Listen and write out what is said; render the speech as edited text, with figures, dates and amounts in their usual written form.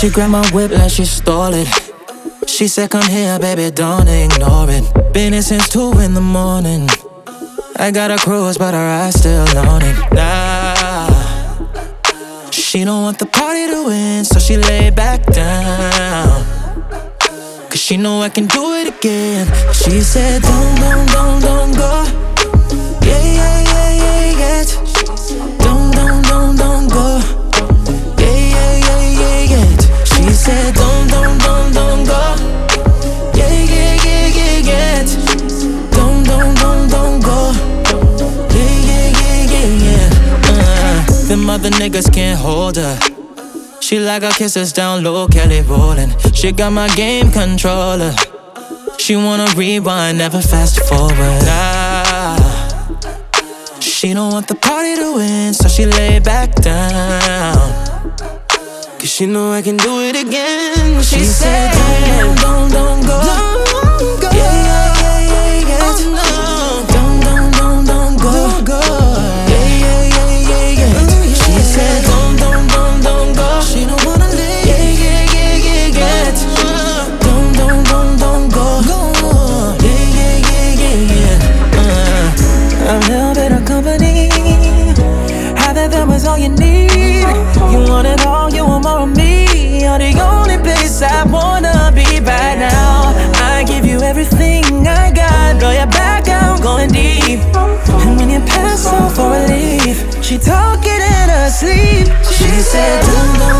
She grabbed my whip like she stole it. She said, come here, baby, don't ignore it. Been here since 2 in the morning. I got a cruise, but her eyes still on it. Nah, she don't want the party to win, so she lay back down. Cause she know I can do it again. She said, don't go. Yeah, yeah, yeah, yeah, yeah. Don't go. Yeah, yeah, yeah, yeah, yeah. She said, don't go. Yeah, yeah, yeah, yeah, yeah. Don't go. Yeah, yeah, yeah, yeah, yeah. Them other niggas can't hold her. She like her kisses down low, Kelly rolling. She got my game controller. She wanna rewind, never fast forward. She don't want the party to win, so she lay back down. Cause she know I can do it again. She said, don't go. Don't go. Yeah, yeah, yeah, yeah, yeah. Oh, no. Don't go. Don't go. Yeah, yeah, yeah, yeah, yeah. She said, don't go. She don't wanna leave. Yeah, yeah, yeah, yeah, yeah. Don't go. Yeah, yeah, yeah, yeah, yeah. I'm held in her company. How that was all you need. You want it all, you want more of me. You're the only place I wanna be right now. I give you everything I got. Blow your back out, going deep. And when you pass on for relief, she talking in her sleep. She said, don't go.